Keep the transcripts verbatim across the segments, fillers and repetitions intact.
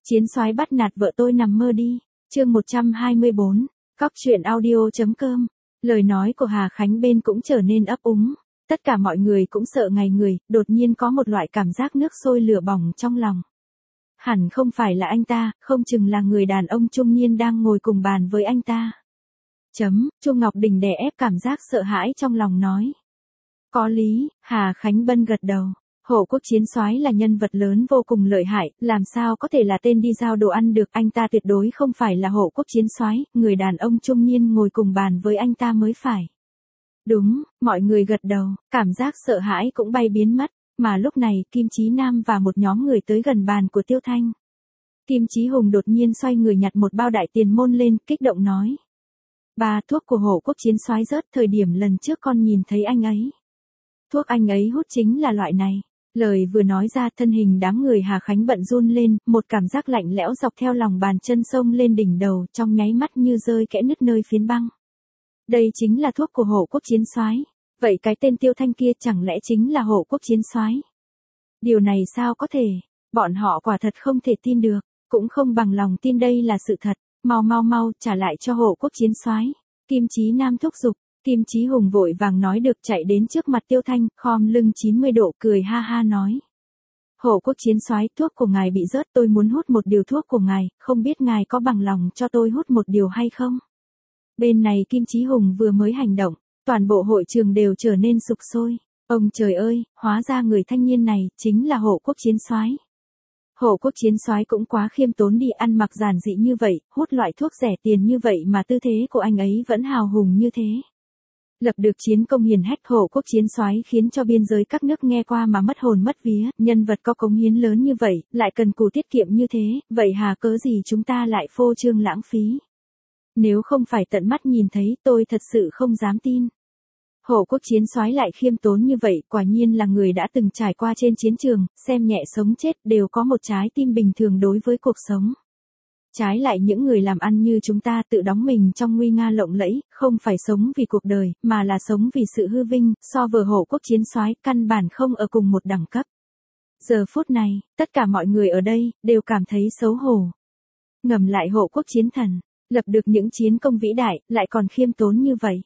Chiến soái bắt nạt vợ tôi nằm mơ đi. Chương một trăm hai mươi bốn. Cóc truyện audio chấm com. Lời nói của Hà Khánh bên cũng trở nên ấp úng. Tất cả mọi người cũng sợ ngài người, đột nhiên có một loại cảm giác nước sôi lửa bỏng trong lòng. Hẳn không phải là anh ta, không chừng là người đàn ông trung niên đang ngồi cùng bàn với anh ta. Chấm, Chu Ngọc Đình đè ép cảm giác sợ hãi trong lòng nói. Có lý, Hà Khánh Bân gật đầu. Hộ quốc chiến soái là nhân vật lớn vô cùng lợi hại, làm sao có thể là tên đi giao đồ ăn được, anh ta tuyệt đối không phải là hộ quốc chiến soái, người đàn ông trung niên ngồi cùng bàn với anh ta mới phải. Đúng, mọi người gật đầu, cảm giác sợ hãi cũng bay biến mất, mà lúc này Kim Chí Nam và một nhóm người tới gần bàn của Tiêu Thanh. Kim Chí Hùng đột nhiên xoay người nhặt một bao đại tiền môn lên, kích động nói. Ba, thuốc của hộ quốc chiến soái rớt, thời điểm lần trước con nhìn thấy anh ấy. Thuốc anh ấy hút chính là loại này. Lời vừa nói ra, thân hình đám người Hà Khánh bận run lên, một cảm giác lạnh lẽo dọc theo lòng bàn chân sông lên đỉnh đầu, trong nháy mắt như rơi kẽ nứt nơi phiến băng. Đây chính là thuốc của hộ quốc chiến soái. Vậy cái tên Tiêu Thanh kia chẳng lẽ chính là hộ quốc chiến soái? Điều này sao có thể? Bọn họ quả thật không thể tin được, cũng không bằng lòng tin đây là sự thật. Mau mau mau, trả lại cho hộ quốc chiến soái. Kim Chí Nam thúc giục. Kim Chí Hùng vội vàng nói được, chạy đến trước mặt Tiêu Thanh, khom lưng chín mươi độ cười ha ha nói. Hộ quốc chiến soái, thuốc của ngài bị rớt, tôi muốn hút một điều thuốc của ngài, không biết ngài có bằng lòng cho tôi hút một điều hay không? Bên này Kim Chí Hùng vừa mới hành động, toàn bộ hội trường đều trở nên sục sôi. Ông trời ơi, hóa ra người thanh niên này chính là hộ quốc chiến soái. Hộ quốc chiến soái cũng quá khiêm tốn đi, ăn mặc giản dị như vậy, hút loại thuốc rẻ tiền như vậy mà tư thế của anh ấy vẫn hào hùng như thế. Lập được chiến công hiển hách, hộ quốc chiến soái khiến cho biên giới các nước nghe qua mà mất hồn mất vía, nhân vật có cống hiến lớn như vậy, lại cần cù tiết kiệm như thế, vậy hà cớ gì chúng ta lại phô trương lãng phí. Nếu không phải tận mắt nhìn thấy, tôi thật sự không dám tin. Hộ quốc chiến soái lại khiêm tốn như vậy, quả nhiên là người đã từng trải qua trên chiến trường, xem nhẹ sống chết, đều có một trái tim bình thường đối với cuộc sống. Trái lại những người làm ăn như chúng ta tự đóng mình trong nguy nga lộng lẫy, không phải sống vì cuộc đời, mà là sống vì sự hư vinh, so với hộ quốc chiến soái căn bản không ở cùng một đẳng cấp. Giờ phút này, tất cả mọi người ở đây, đều cảm thấy xấu hổ. Ngầm lại hộ quốc chiến thần, lập được những chiến công vĩ đại, lại còn khiêm tốn như vậy.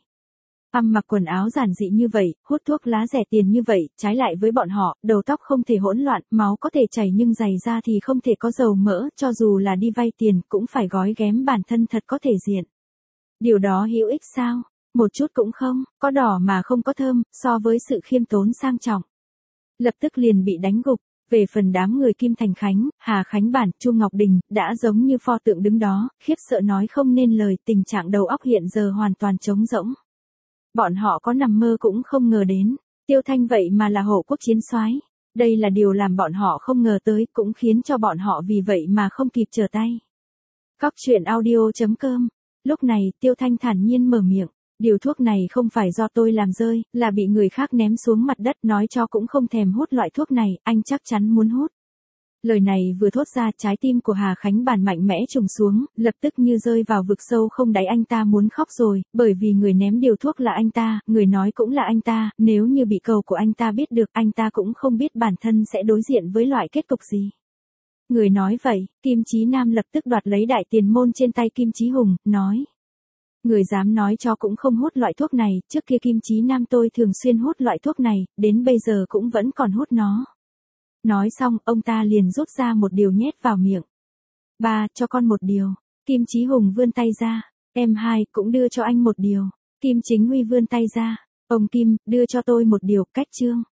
Ăn mặc quần áo giản dị như vậy, hút thuốc lá rẻ tiền như vậy, trái lại với bọn họ, đầu tóc không thể hỗn loạn, máu có thể chảy nhưng giày da thì không thể có dầu mỡ, cho dù là đi vay tiền cũng phải gói ghém bản thân thật có thể diện. Điều đó hữu ích sao? Một chút cũng không, có đỏ mà không có thơm, so với sự khiêm tốn sang trọng. Lập tức liền bị đánh gục. Về phần đám người Kim Thành Khánh, Hà Khánh Bản, Chu Ngọc Đình, đã giống như pho tượng đứng đó, khiếp sợ nói không nên lời, tình trạng đầu óc hiện giờ hoàn toàn trống rỗng. Bọn họ có nằm mơ cũng không ngờ đến, Tiêu Thanh vậy mà là hộ quốc chiến soái. Đây là điều làm bọn họ không ngờ tới, cũng khiến cho bọn họ vì vậy mà không kịp trở tay. Cóc truyện audio chấm com. Lúc này, Tiêu Thanh thản nhiên mở miệng. Điều thuốc này không phải do tôi làm rơi, là bị người khác ném xuống mặt đất, nói cho cũng không thèm hút loại thuốc này, anh chắc chắn muốn hút. Lời này vừa thốt ra, trái tim của Hà Khánh Bản mạnh mẽ trùng xuống, lập tức như rơi vào vực sâu không đáy, anh ta muốn khóc rồi, bởi vì người ném điều thuốc là anh ta, người nói cũng là anh ta, nếu như bị cầu của anh ta biết được, anh ta cũng không biết bản thân sẽ đối diện với loại kết cục gì. Người nói vậy, Kim Chí Nam lập tức đoạt lấy đại tiền môn trên tay Kim Chí Hùng, nói. Người dám nói cho cũng không hút loại thuốc này, trước kia Kim Chí Nam tôi thường xuyên hút loại thuốc này, đến bây giờ cũng vẫn còn hút nó. Nói xong, ông ta liền rút ra một điều nhét vào miệng. Ba, cho con một điều. Kim Chí Hùng vươn tay ra. Em hai, cũng đưa cho anh một điều. Kim Chính Huy vươn tay ra. Ông Kim, đưa cho tôi một điều, cách chương.